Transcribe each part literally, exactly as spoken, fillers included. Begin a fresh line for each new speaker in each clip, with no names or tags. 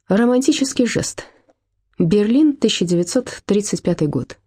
Романтический жест. Берлин, тысяча девятьсот тридцать пятый год.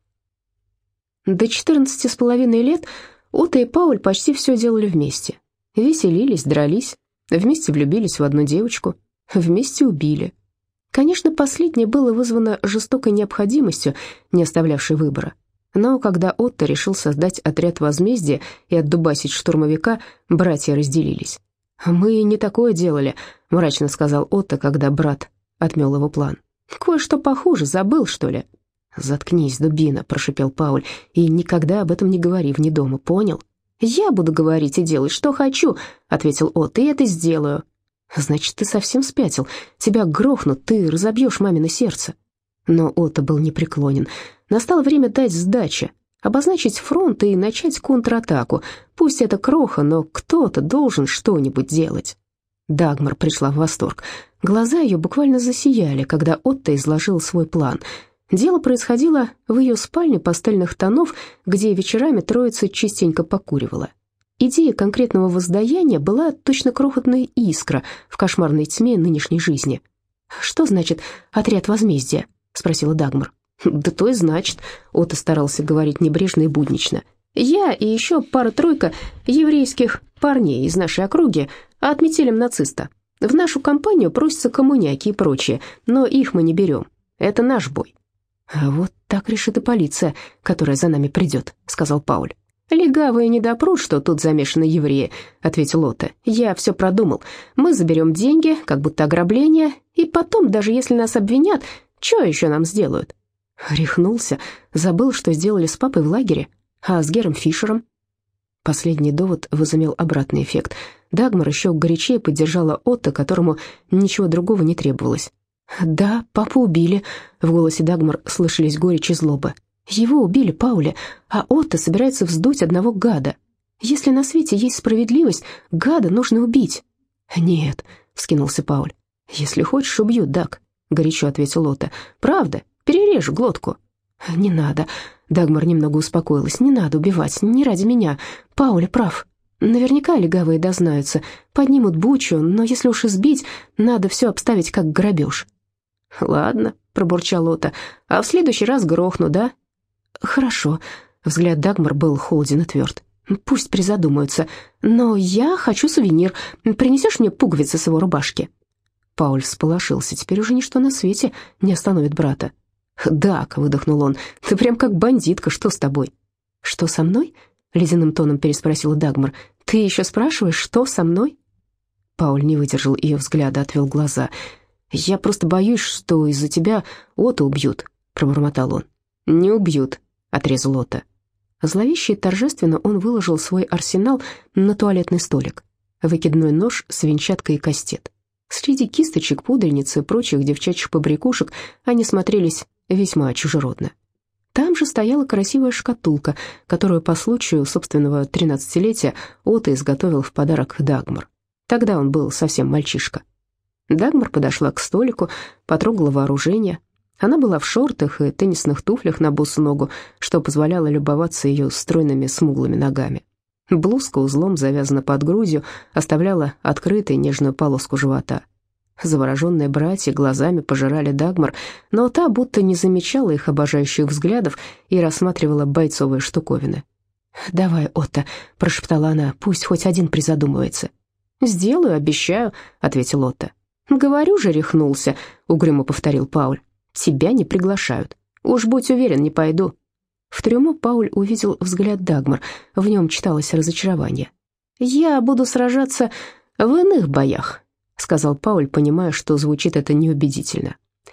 До четырнадцати с половиной лет Отто и Пауль почти все делали вместе. Веселились, дрались, вместе влюбились в одну девочку, вместе убили. Конечно, последнее было вызвано жестокой необходимостью, не оставлявшей выбора. Но когда Отто решил создать отряд возмездия и отдубасить штурмовика, братья разделились. «Мы не такое делали», — мрачно сказал Отто, когда брат отмел его план. «Кое-что похуже, забыл, что ли?» «Заткнись, дубина», — прошипел Пауль, «и никогда об этом не говори вне дома, понял?» «Я буду говорить и делать, что хочу», — ответил Отто, — «и это сделаю». «Значит, ты совсем спятил. Тебя грохнут, ты разобьешь мамино сердце». Но Отто был непреклонен. Настало время дать сдачи, обозначить фронт и начать контратаку. Пусть это кроха, но кто-то должен что-нибудь делать. Дагмар пришла в восторг. Глаза ее буквально засияли, когда Отто изложил свой план. Дело происходило в ее спальне пастельных тонов, где вечерами троица частенько покуривала. Идея конкретного воздаяния была точно крохотная искра в кошмарной тьме нынешней жизни. «Что значит отряд возмездия?» — спросила Дагмар. «Да то и значит», — Отто старался говорить небрежно и буднично. «Я и еще пара-тройка еврейских парней из нашей округи отметили нациста. В нашу компанию просятся коммуняки и прочие, но их мы не берем. Это наш бой». «А вот так решит и полиция, которая за нами придет», — сказал Пауль. «Легавые не допрут, что тут замешаны евреи», — ответил Отто. «Я все продумал. Мы заберем деньги, как будто ограбление, и потом, даже если нас обвинят, что еще нам сделают?» Рехнулся, забыл, что сделали с папой в лагере, а с Гером Фишером. Последний довод возымел обратный эффект. Дагмар еще горячее поддержала Отто, которому ничего другого не требовалось. «Да, папу убили», — в голосе Дагмар слышались горечь и злоба. «Его убили, Пауля, а Отто собирается вздуть одного гада. Если на свете есть справедливость, гада нужно убить». «Нет», — вскинулся Пауль. «Если хочешь, убью, Даг», — горячо ответил Отто. «Правда, перережу глотку». «Не надо», — Дагмар немного успокоилась. «Не надо убивать, не ради меня. Пауля прав. Наверняка легавые дознаются, поднимут бучу, но если уж избить, надо все обставить как грабеж». «Ладно», — пробурчал Отто, — «а в следующий раз грохну, да?» «Хорошо», — взгляд Дагмар был холоден и тверд. «Пусть призадумаются, но я хочу сувенир. Принесешь мне пуговицы с его рубашки?» Пауль всполошился. Теперь уже ничто на свете не остановит брата. «Дак», — выдохнул он, — «ты прям как бандитка, что с тобой?» «Что со мной?» — ледяным тоном переспросила Дагмар. «Ты еще спрашиваешь, что со мной?» Пауль не выдержал ее взгляда, отвел глаза. «Я просто боюсь, что из-за тебя Отто убьют», — пробормотал он. «Не убьют», — отрезал Отто. Зловеще и торжественно он выложил свой арсенал на туалетный столик. Выкидной нож, свинчатка и кастет. Среди кисточек, пудреницы и прочих девчачьих побрякушек они смотрелись весьма чужеродно. Там же стояла красивая шкатулка, которую по случаю собственного тринадцатилетия Отто изготовил в подарок Дагмар. Тогда он был совсем мальчишка. Дагмар подошла к столику, потрогала вооружение. Она была в шортах и теннисных туфлях на босу ногу, что позволяло любоваться ее стройными смуглыми ногами. Блузка узлом завязана под грудью, оставляла открытой нежную полоску живота. Завороженные братья глазами пожирали Дагмар, но та будто не замечала их обожающих взглядов и рассматривала бойцовые штуковины. «Давай, Отто», — прошептала она, — «пусть хоть один призадумывается». «Сделаю, обещаю», — ответил Отто. «Говорю же, рехнулся», — угрюмо повторил Пауль. «Тебя не приглашают. Уж будь уверен, не пойду». В трюмо Пауль увидел взгляд Дагмар, в нем читалось разочарование. «Я буду сражаться в иных боях», — сказал Пауль, понимая, что звучит это неубедительно.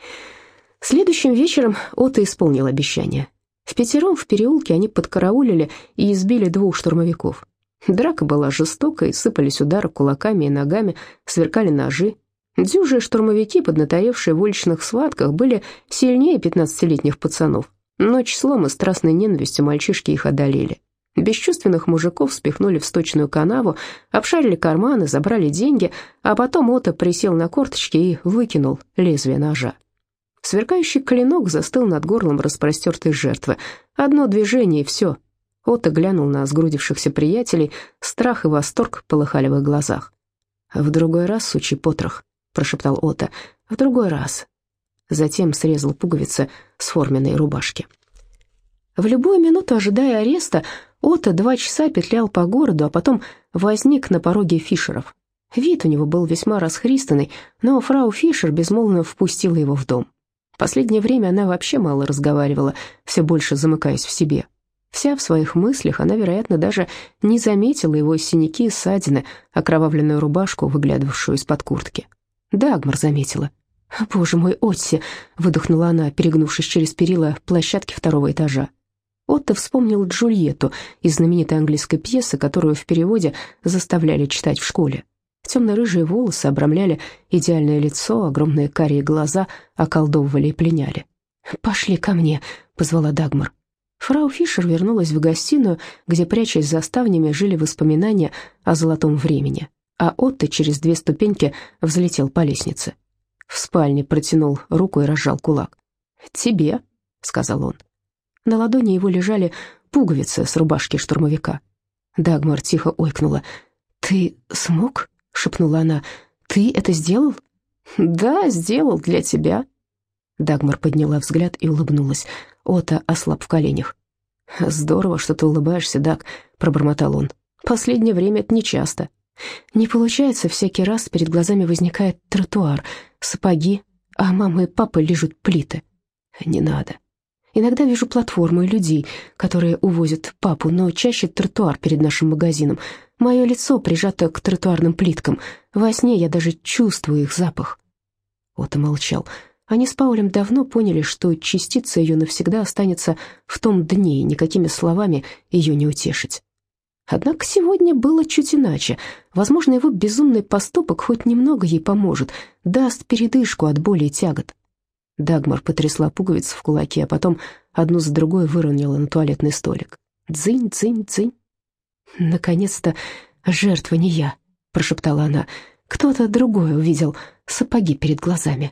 Следующим вечером Отто исполнил обещание. Впятером в переулке они подкараулили и избили двух штурмовиков. Драка была жестокой, сыпались удары кулаками и ногами, сверкали ножи. Дюжие штурмовики, поднаторевшие в уличных схватках, были сильнее пятнадцатилетних пацанов, но числом и страстной ненавистью мальчишки их одолели. Бесчувственных мужиков спихнули в сточную канаву, обшарили карманы, забрали деньги, а потом Отто присел на корточки и выкинул лезвие ножа. Сверкающий клинок застыл над горлом распростертой жертвы. Одно движение, и все. Отто глянул на сгрудившихся приятелей, страх и восторг полыхали в их глазах. «В другой раз, сучий потрох», — прошептал Отто, В другой раз. Затем срезал пуговицы с форменной рубашки. В любую минуту, ожидая ареста, Отто два часа петлял по городу, а потом возник на пороге Фишеров. Вид у него был весьма расхристанный, но фрау Фишер безмолвно впустила его в дом. В последнее время она вообще мало разговаривала, все больше замыкаясь в себе. Вся в своих мыслях, она, вероятно, даже не заметила его синяки и ссадины, окровавленную рубашку, выглядывавшую из-под куртки. Дагмар заметила. «Боже мой, Отси!» — выдохнула она, перегнувшись через перила площадки второго этажа. Отто вспомнил Джульетту из знаменитой английской пьесы, которую в переводе заставляли читать в школе. Темно-рыжие волосы обрамляли идеальное лицо, огромные карие глаза околдовывали и пленяли. «Пошли ко мне», — позвала Дагмар. Фрау Фишер вернулась в гостиную, где, прячась за ставнями, жили воспоминания о золотом времени, а Отто через две ступеньки взлетел по лестнице. В спальне протянул руку и разжал кулак. «Тебе», — сказал он. На ладони его лежали пуговицы с рубашки штурмовика. Дагмар тихо ойкнула. «Ты смог?» — шепнула она. «Ты это сделал?» «Да, сделал для тебя». Дагмар подняла взгляд и улыбнулась. Отто ослаб в коленях. «Здорово, что ты улыбаешься, Даг», — пробормотал он. «Последнее время это нечасто. Не получается, всякий раз перед глазами возникает тротуар, сапоги, а мама и папа лижут плиты. Не надо. Иногда вижу платформу и людей, которые увозят папу, но чаще тротуар перед нашим магазином. Мое лицо прижато к тротуарным плиткам. Во сне я даже чувствую их запах». Отто молчал. Они с Паулем давно поняли, что частица ее навсегда останется в том дне, и никакими словами ее не утешить. Однако сегодня было чуть иначе. Возможно, его безумный поступок хоть немного ей поможет, даст передышку от боли и тягот. Дагмар потрясла пуговицы в кулаке, а потом одну за другой выронила на туалетный столик. «Дзынь, дзынь, дзынь». «Наконец-то жертва не я», — прошептала она. «Кто-то другой увидел сапоги перед глазами».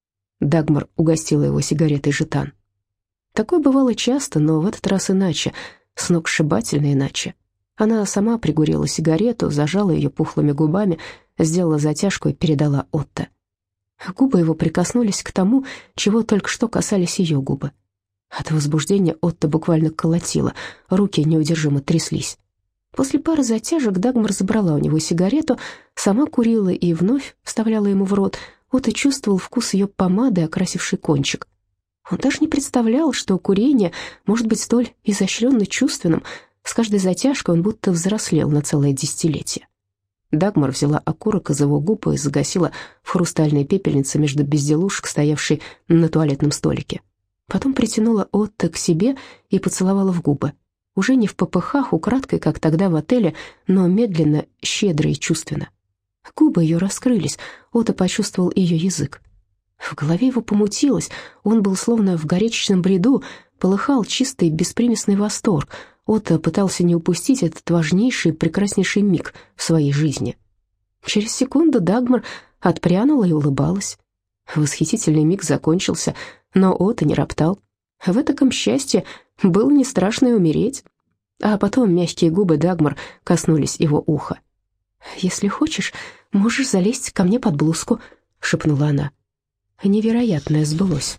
Дагмар угостила его сигаретой жетан. Такое бывало часто, но в этот раз иначе, сногсшибательно иначе. Она сама пригурила сигарету, зажала ее пухлыми губами, сделала затяжку и передала Отто. Губы его прикоснулись к тому, чего только что касались ее губы. От возбуждения Отто буквально колотило, руки неудержимо тряслись. После пары затяжек Дагмар забрала у него сигарету, сама курила и вновь вставляла ему в рот. Отто чувствовал вкус ее помады, окрасивший кончик. Он даже не представлял, что курение может быть столь изощренно чувственным. С каждой затяжкой он будто взрослел на целое десятилетие. Дагмар взяла окурок из его губ и загасила в хрустальной пепельнице между безделушек, стоявшей на туалетном столике. Потом притянула Отто к себе и поцеловала в губы. Уже не в попыхах, украдкой, как тогда в отеле, но медленно, щедро и чувственно. Губы ее раскрылись, Отто почувствовал ее язык. В голове его помутилось, он был словно в горячечном бреду, полыхал чистый беспримесный восторг. Отто пытался не упустить этот важнейший и прекраснейший миг в своей жизни. Через секунду Дагмар отпрянула и улыбалась. Восхитительный миг закончился, но Отто не роптал. В этаком счастье было не страшно и умереть. А потом мягкие губы Дагмар коснулись его уха. «Если хочешь, можешь залезть ко мне под блузку», — шепнула она. Невероятное сбылось.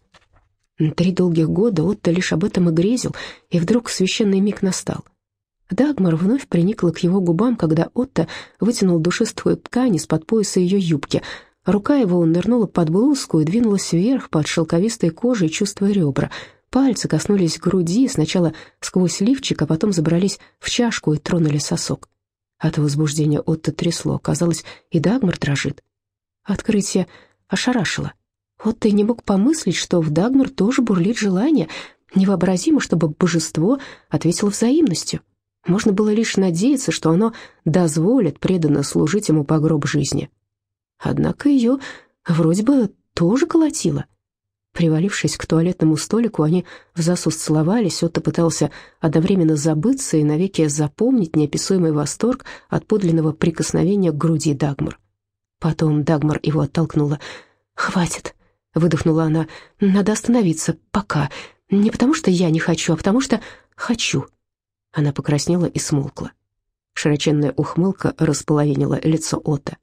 Три долгих года Отто лишь об этом и грезил, и вдруг священный миг настал. Дагмар вновь приникла к его губам, когда Отто вытянул душистую ткань из-под пояса ее юбки. Рука его нырнула под блузку и двинулась вверх под шелковистой кожей, чувствуя ребра. Пальцы коснулись груди, сначала сквозь лифчик, а потом забрались в чашку и тронули сосок. От возбуждения Отто трясло, казалось, и Дагмар дрожит. Открытие ошарашило. Отто и не мог помыслить, что в Дагмар тоже бурлит желание. Невообразимо, чтобы божество ответило взаимностью. Можно было лишь надеяться, что оно дозволит преданно служить ему по гроб жизни. Однако ее вроде бы тоже колотило. Привалившись к туалетному столику, они в засос целовались. Отто пытался одновременно забыться и навеки запомнить неописуемый восторг от подлинного прикосновения к груди Дагмар. Потом Дагмар его оттолкнула. «Хватит», — выдохнула она, — «надо остановиться, пока. Не потому что я не хочу, а потому что хочу». Она покраснела и смолкла. Широченная ухмылка располовинила лицо Отто.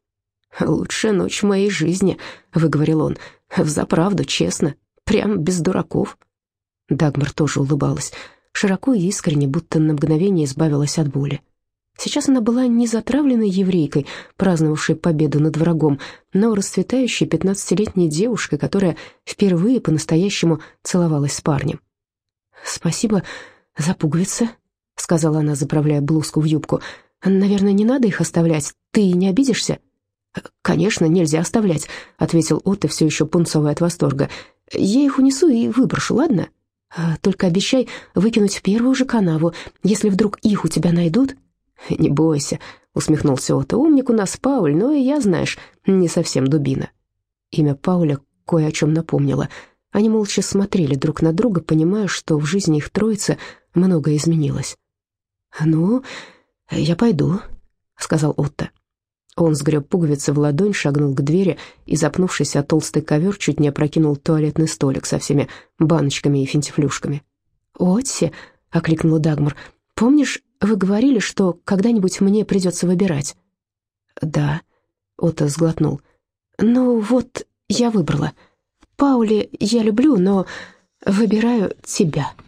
«Лучшая ночь в моей жизни», — выговорил он. «Взаправду, честно, прям без дураков». Дагмар тоже улыбалась, широко и искренне, будто на мгновение избавилась от боли. Сейчас она была не затравленной еврейкой, праздновавшей победу над врагом, но расцветающей пятнадцатилетней девушкой, которая впервые по-настоящему целовалась с парнем. «Спасибо за пуговицы», — сказала она, заправляя блузку в юбку. «Наверное, не надо их оставлять. Ты не обидишься?» «Конечно, нельзя оставлять», — ответил Отто, все еще пунцовый от восторга. «Я их унесу и выброшу, ладно? Только обещай выкинуть в первую же канаву, если вдруг их у тебя найдут». «Не бойся», — усмехнулся Отто. «Умник у нас Пауль, но и я, знаешь, не совсем дубина». Имя Пауля кое о чем напомнило. Они молча смотрели друг на друга, понимая, что в жизни их троицы многое изменилось. «Ну, я пойду», — сказал Отто. Он сгреб пуговицы в ладонь, шагнул к двери и, запнувшись о толстый ковер, чуть не опрокинул туалетный столик со всеми баночками и финтифлюшками. «Отси», — окликнула Дагмар, — «помнишь, вы говорили, что когда-нибудь мне придется выбирать?» «Да», — Отто сглотнул. «Ну вот, я выбрала. Паули я люблю, но выбираю тебя».